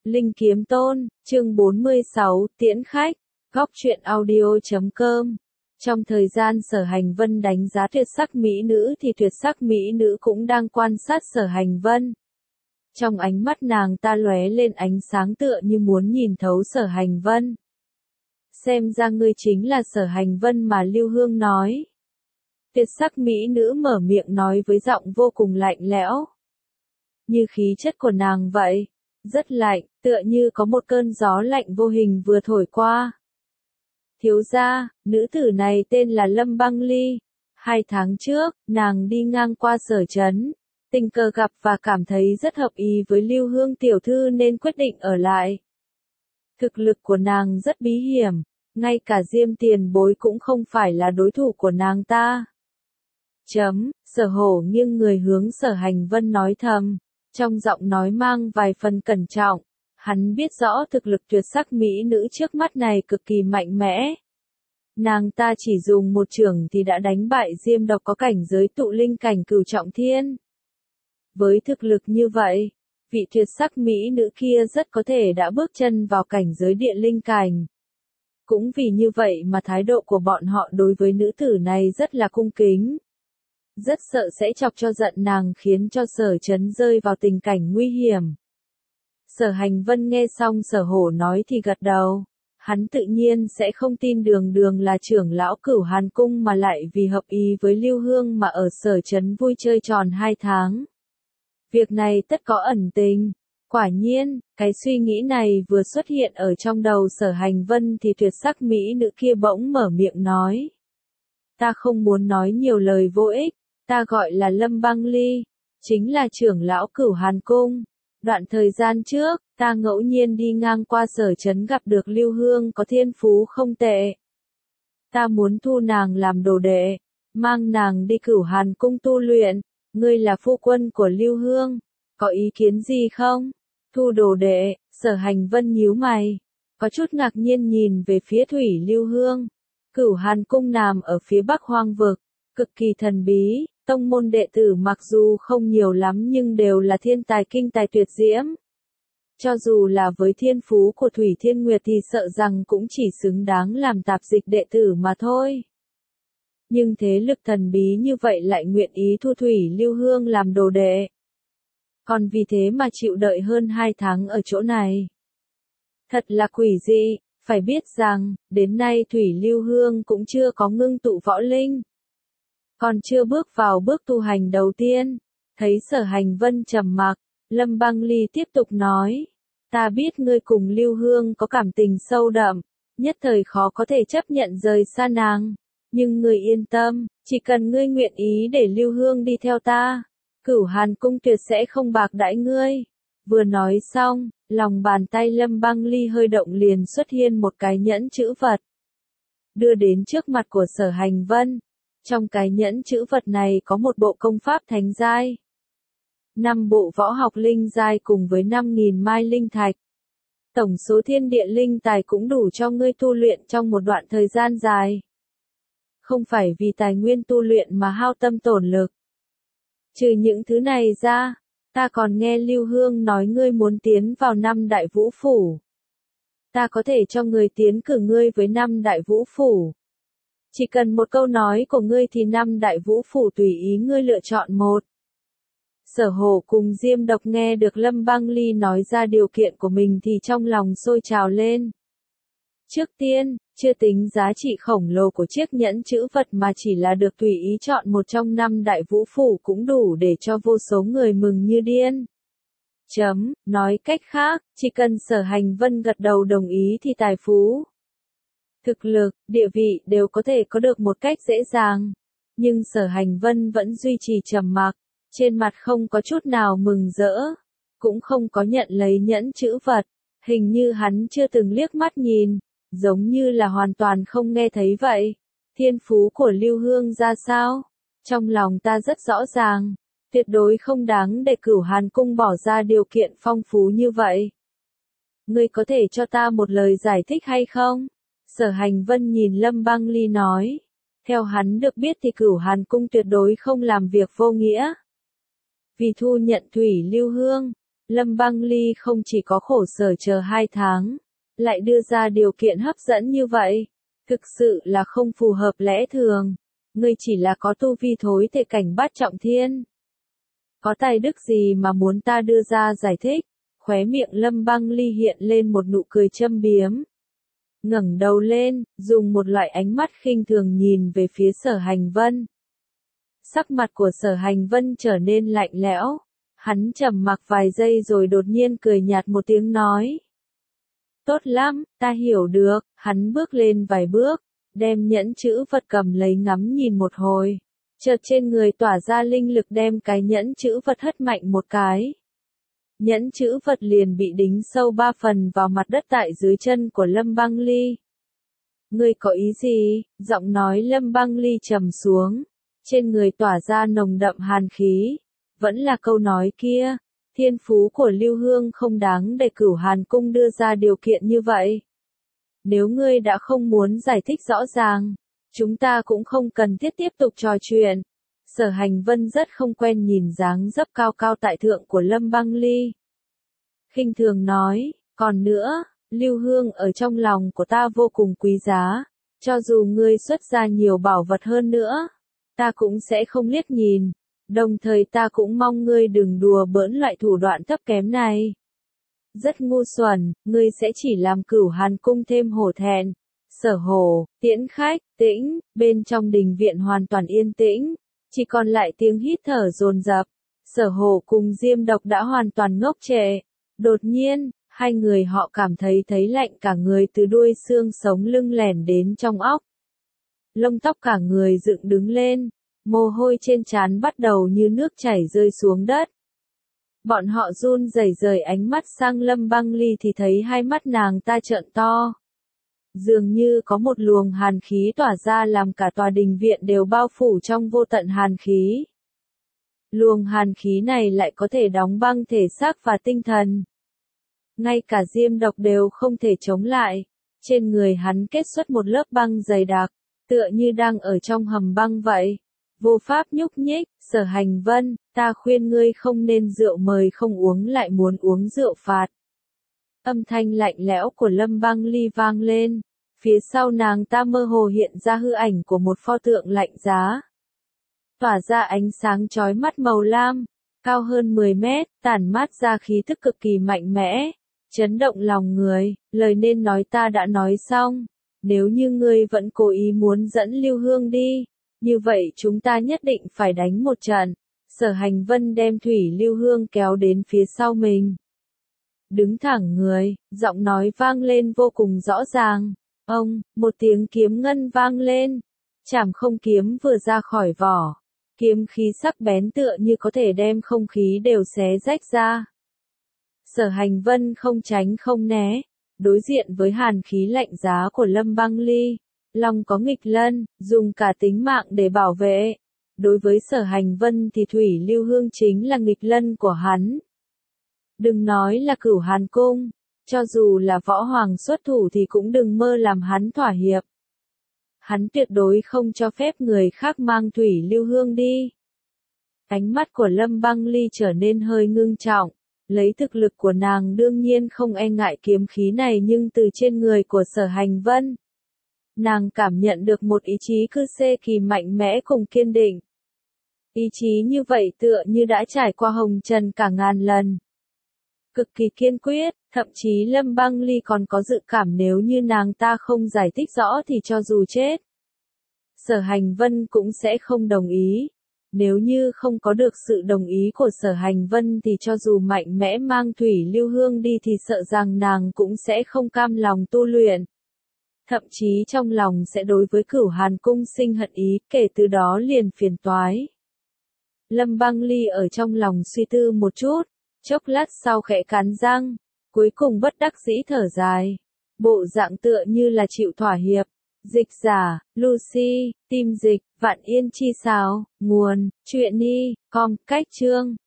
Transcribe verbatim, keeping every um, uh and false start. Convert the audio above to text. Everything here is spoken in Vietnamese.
Linh Kiếm Tôn, chương bốn mươi sáu, tiễn khách, góc truyện audio chấm com. Trong thời gian Sở Hành Vân đánh giá tuyệt sắc mỹ nữ thì tuyệt sắc mỹ nữ cũng đang quan sát Sở Hành Vân. Trong ánh mắt nàng ta lóe lên ánh sáng tựa như muốn nhìn thấu Sở Hành Vân. Xem ra ngươi chính là Sở Hành Vân mà Lưu Hương nói. Tuyệt sắc mỹ nữ mở miệng nói với giọng vô cùng lạnh lẽo. Như khí chất của nàng vậy, rất lạnh, tựa như có một cơn gió lạnh vô hình vừa thổi qua. Thiếu gia, nữ tử này tên là Lâm Băng Ly. Hai tháng trước, nàng đi ngang qua Sở trấn, tình cờ gặp và cảm thấy rất hợp ý với Lưu Hương tiểu thư nên quyết định ở lại. Thực lực của nàng rất bí hiểm, ngay cả Diêm tiền bối cũng không phải là đối thủ của nàng ta. Chấm, Sở Hổ nghiêng người hướng Sở Hành Vân nói thầm, trong giọng nói mang vài phần cẩn trọng. Hắn biết rõ thực lực tuyệt sắc mỹ nữ trước mắt này cực kỳ mạnh mẽ. Nàng ta chỉ dùng một chưởng thì đã đánh bại Diêm Độc có cảnh giới tụ linh cảnh cửu trọng thiên. Với thực lực như vậy, vị tuyệt sắc mỹ nữ kia rất có thể đã bước chân vào cảnh giới địa linh cảnh. Cũng vì như vậy mà thái độ của bọn họ đối với nữ tử này rất là cung kính. Rất sợ sẽ chọc cho giận nàng khiến cho Sở trấn rơi vào tình cảnh nguy hiểm. Sở Hành Vân nghe xong Sở Hổ nói thì gật đầu. Hắn tự nhiên sẽ không tin Đường Đường là trưởng lão Cửu Hàn Cung mà lại vì hợp ý với Lưu Hương mà ở Sở trấn vui chơi tròn hai tháng. Việc này tất có ẩn tình. Quả nhiên, cái suy nghĩ này vừa xuất hiện ở trong đầu Sở Hành Vân thì tuyệt sắc mỹ nữ kia bỗng mở miệng nói. Ta không muốn nói nhiều lời vô ích, ta gọi là Lâm Băng Ly, chính là trưởng lão Cửu Hàn Cung. Đoạn thời gian trước, ta ngẫu nhiên đi ngang qua Sở trấn gặp được Lưu Hương có thiên phú không tệ. Ta muốn thu nàng làm đồ đệ, mang nàng đi Cửu Hàn Cung tu luyện. Ngươi là phu quân của Lưu Hương, có ý kiến gì không? Thu đồ đệ, Sở Hành Vân nhíu mày, có chút ngạc nhiên nhìn về phía Thủy Lưu Hương. Cửu Hàn Cung nằm ở phía Bắc Hoang Vực, cực kỳ thần bí. Tông môn đệ tử mặc dù không nhiều lắm nhưng đều là thiên tài kinh tài tuyệt diễm. Cho dù là với thiên phú của Thủy Thiên Nguyệt thì sợ rằng cũng chỉ xứng đáng làm tạp dịch đệ tử mà thôi. Nhưng thế lực thần bí như vậy lại nguyện ý thu Thủy Lưu Hương làm đồ đệ. Còn vì thế mà chịu đợi hơn hai tháng ở chỗ này. Thật là quỷ dị, phải biết rằng, đến nay Thủy Lưu Hương cũng chưa có ngưng tụ võ linh. Còn chưa bước vào bước tu hành đầu tiên, thấy Sở Hành Vân trầm mặc, Lâm Băng Ly tiếp tục nói, ta biết ngươi cùng Lưu Hương có cảm tình sâu đậm, nhất thời khó có thể chấp nhận rời xa nàng, nhưng ngươi yên tâm, chỉ cần ngươi nguyện ý để Lưu Hương đi theo ta, Cửu Hàn Cung tuyệt sẽ không bạc đãi ngươi. Vừa nói xong, lòng bàn tay Lâm Băng Ly hơi động liền xuất hiện một cái nhẫn chữ vật, đưa đến trước mặt của Sở Hành Vân. Trong cái nhẫn chữ vật này có một bộ công pháp thánh giai, năm bộ võ học linh giai cùng với năm nghìn mai linh thạch. Tổng số thiên địa linh tài cũng đủ cho ngươi tu luyện trong một đoạn thời gian dài. Không phải vì tài nguyên tu luyện mà hao tâm tổn lực. Trừ những thứ này ra, ta còn nghe Lưu Hương nói ngươi muốn tiến vào năm đại vũ phủ. Ta có thể cho người tiến cử ngươi với năm đại vũ phủ. Chỉ cần một câu nói của ngươi thì năm đại vũ phủ tùy ý ngươi lựa chọn một. Sở Hổ cùng Diêm Độc nghe được Lâm Băng Ly nói ra điều kiện của mình thì trong lòng sôi trào lên. Trước tiên, chưa tính giá trị khổng lồ của chiếc nhẫn chữ vật mà chỉ là được tùy ý chọn một trong năm đại vũ phủ cũng đủ để cho vô số người mừng như điên. Chấm, nói cách khác, chỉ cần Sở Hành Vân gật đầu đồng ý thì tài phú, thực lực, địa vị đều có thể có được một cách dễ dàng. Nhưng Sở Hành Vân vẫn duy trì trầm mặc, trên mặt không có chút nào mừng rỡ, cũng không có nhận lấy nhẫn chữ vật, hình như hắn chưa từng liếc mắt nhìn, giống như là hoàn toàn không nghe thấy vậy. Thiên phú của Lưu Hương ra sao? Trong lòng ta rất rõ ràng, tuyệt đối không đáng để Cửu Hàn Cung bỏ ra điều kiện phong phú như vậy. Ngươi có thể cho ta một lời giải thích hay không? Sở Hành Vân nhìn Lâm Băng Ly nói. Theo hắn được biết thì Cửu Hàn Cung tuyệt đối không làm việc vô nghĩa. Vì thu nhận Thủy Lưu Hương, Lâm Băng Ly không chỉ có khổ sở chờ hai tháng, lại đưa ra điều kiện hấp dẫn như vậy. Thực sự là không phù hợp lẽ thường. Ngươi chỉ là có tu vi thối thể cảnh bát trọng thiên. Có tài đức gì mà muốn ta đưa ra giải thích? Khóe miệng Lâm Băng Ly hiện lên một nụ cười châm biếm. Ngẩng đầu lên, dùng một loại ánh mắt khinh thường nhìn về phía Sở Hành Vân. Sắc mặt của Sở Hành Vân trở nên lạnh lẽo. Hắn trầm mặc vài giây rồi đột nhiên cười nhạt một tiếng nói. Tốt lắm, ta hiểu được. Hắn bước lên vài bước, đem nhẫn chữ vật cầm lấy ngắm nhìn một hồi. Chợt trên người tỏa ra linh lực đem cái nhẫn chữ vật hất mạnh một cái. Nhẫn chữ vật liền bị đính sâu ba phần vào mặt đất tại dưới chân của Lâm Băng Ly. Ngươi có ý gì? Giọng nói Lâm Băng Ly trầm xuống. Trên người tỏa ra nồng đậm hàn khí. Vẫn là câu nói kia. Thiên phú của Lưu Hương không đáng để Cửu Hàn Cung đưa ra điều kiện như vậy. Nếu ngươi đã không muốn giải thích rõ ràng, chúng ta cũng không cần thiết tiếp tục trò chuyện. Sở Hành Vân rất không quen nhìn dáng dấp cao cao tại thượng của Lâm Băng Ly. Khinh thường nói, còn nữa, Lưu Hương ở trong lòng của ta vô cùng quý giá. Cho dù ngươi xuất ra nhiều bảo vật hơn nữa, ta cũng sẽ không liếc nhìn. Đồng thời ta cũng mong ngươi đừng đùa bỡn loại thủ đoạn thấp kém này. Rất ngu xuẩn, ngươi sẽ chỉ làm Cửu Hàn Cung thêm hổ thẹn. Sở Hồ, tiễn khách, tĩnh, bên trong đình viện hoàn toàn yên tĩnh, chỉ còn lại tiếng hít thở dồn dập. Sở Hồ cùng Diêm Độc đã hoàn toàn ngốc trệ. Đột nhiên, hai người họ cảm thấy thấy lạnh cả người từ đuôi xương sống lưng lẻn đến trong óc. Lông tóc cả người dựng đứng lên, mồ hôi trên trán bắt đầu như nước chảy rơi xuống đất. Bọn họ run rẩy rời ánh mắt sang Lâm Băng Ly thì thấy hai mắt nàng ta trợn to. Dường như có một luồng hàn khí tỏa ra làm cả tòa đình viện đều bao phủ trong vô tận hàn khí. Luồng hàn khí này lại có thể đóng băng thể xác và tinh thần. Ngay cả Diêm Độc đều không thể chống lại. Trên người hắn kết xuất một lớp băng dày đặc, tựa như đang ở trong hầm băng vậy. Vô pháp nhúc nhích. Sở Hành Vân, ta khuyên ngươi không nên rượu mời không uống lại muốn uống rượu phạt. Âm thanh lạnh lẽo của Lâm Băng Ly vang lên. Phía sau nàng ta mơ hồ hiện ra hư ảnh của một pho tượng lạnh giá. Tỏa ra ánh sáng chói mắt màu lam, cao hơn mười mét, tản mát ra khí thức cực kỳ mạnh mẽ, chấn động lòng người. Lời nên nói ta đã nói xong. Nếu như ngươi vẫn cố ý muốn dẫn Lưu Hương đi, như vậy chúng ta nhất định phải đánh một trận. Sở Hành Vân đem Thủy Lưu Hương kéo đến phía sau mình. Đứng thẳng người, giọng nói vang lên vô cùng rõ ràng. Ông, một tiếng kiếm ngân vang lên. Trảm không kiếm vừa ra khỏi vỏ. Kiếm khí sắc bén tựa như có thể đem không khí đều xé rách ra. Sở Hành Vân không tránh không né. Đối diện với hàn khí lạnh giá của Lâm Băng Ly, lòng có nghịch lân, dùng cả tính mạng để bảo vệ. Đối với Sở Hành Vân thì Thủy Lưu Hương chính là nghịch lân của hắn. Đừng nói là Cửu Hàn Cung, cho dù là võ hoàng xuất thủ thì cũng đừng mơ làm hắn thỏa hiệp. Hắn tuyệt đối không cho phép người khác mang Thủy Lưu Hương đi. Ánh mắt của Lâm Băng Ly trở nên hơi ngưng trọng. Lấy thực lực của nàng đương nhiên không e ngại kiếm khí này, nhưng từ trên người của Sở Hành Vân, nàng cảm nhận được một ý chí cư xê kỳ mạnh mẽ cùng kiên định. Ý chí như vậy tựa như đã trải qua hồng trần cả ngàn lần. Cực kỳ kiên quyết, thậm chí Lâm Băng Ly còn có dự cảm nếu như nàng ta không giải thích rõ thì cho dù chết, Sở Hành Vân cũng sẽ không đồng ý. Nếu như không có được sự đồng ý của Sở Hành Vân thì cho dù mạnh mẽ mang Thủy Lưu Hương đi thì sợ rằng nàng cũng sẽ không cam lòng tu luyện. Thậm chí trong lòng sẽ đối với Cửu Hàn Cung sinh hận ý, kể từ đó liền phiền toái. Lâm Băng Ly ở trong lòng suy tư một chút, chốc lát sau khẽ cắn răng, cuối cùng bất đắc dĩ thở dài. Bộ dạng tựa như là chịu thỏa hiệp. Dịch giả, Lucy, tim dịch, Vạn Yên Chi Sao, nguồn, truyện y, com, cách chương.